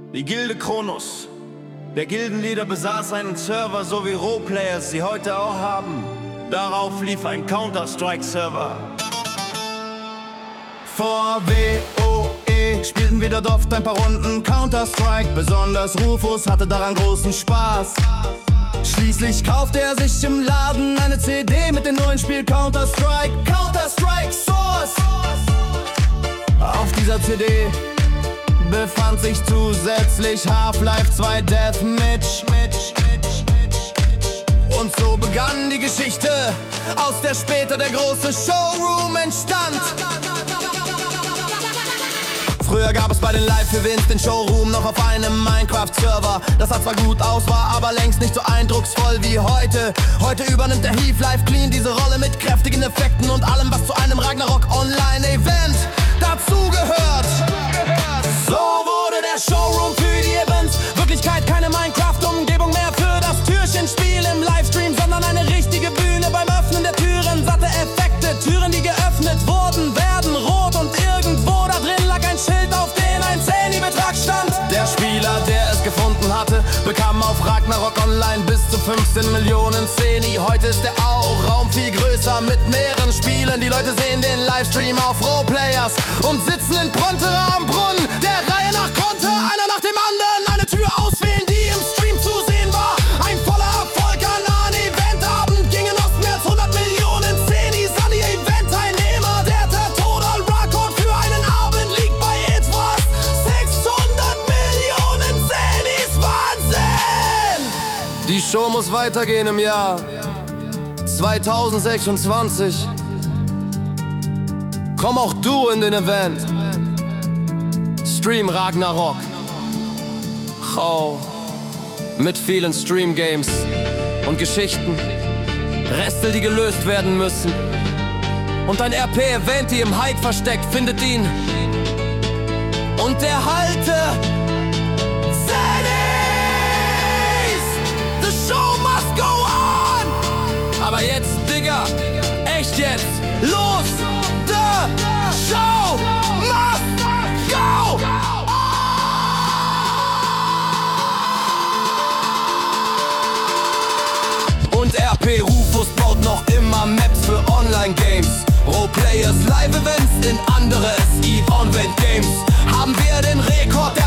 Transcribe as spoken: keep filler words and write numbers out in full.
Die Gilde Kronos. Der Gildenleader besaß einen Server, so wie Roleplayers sie heute auch haben. Darauf lief ein Counter-Strike-Server. Vor W O E spielten wir dort oft ein paar Runden Counter-Strike. Besonders Rufus hatte daran großen Spaß. Schließlich kaufte er sich im Laden eine C D mit dem neuen Spiel Counter-Strike. Counter-Strike Source. Auf dieser C D befand sich zusätzlich Half-Life zwei Deathmatch. Und so begann die Geschichte, aus der später der große Showroom entstand. Früher gab es bei den Live-Events den Showroom noch auf einem Minecraft-Server. Das sah zwar gut aus, war aber längst nicht so eindrucksvoll wie heute. Heute übernimmt der Heath Life Clean diese Rolle mit kräftigen Effekten und allem, was zu einem Ragnarok Online-Event dazugehört. So wurde der Showroom für die Events Wirklichkeit, keine Minecraft-Umgebung mehr für das Türchenspiel im Livestream, sondern eine richtige Bühne beim Öffnen der Türen. Satte Effekte, Türen, die geöffnet wurden, werden rot und irgendwo da drin lag ein Schild, auf dem ein Zehni-Betrag stand. Der Spieler, der es gefunden hatte, bekam auf Ragnarok Online bis zu fünfzehn Millionen Zehni. Heute ist der Raum viel größer mit mehreren Spielen. Die Leute sehen den Livestream auf Roleplayers und sitzen in Prontera am Brunnen. Der Reihe nach konnte einer nach dem anderen eine Tür auswählen, die im Stream zu sehen war. Ein voller Erfolg an einem Eventabend gingen aus mehr als hundert Millionen Zehnis an die Event-Teilnehmer. Der Total-Rekord für einen Abend liegt bei etwas sechshundert Millionen Zehnis. Wahnsinn! Die Show muss weitergehen im Jahr zweitausendsechsundzwanzig. Komm auch du in den Event. Stream Ragnarok. Oh. Mit vielen Stream-Games und Geschichten. Reste, die gelöst werden müssen. Und ein R P-Event, die im Hike versteckt, findet ihn. Und der Halte Zehnis! The show must go on! Aber jetzt, Digga, echt jetzt, los! The show must go! Und R P Rufus baut noch immer Maps für Online-Games. Roleplayers, Live-Events in andere S E-On-Vent-Games. Haben wir den Rekord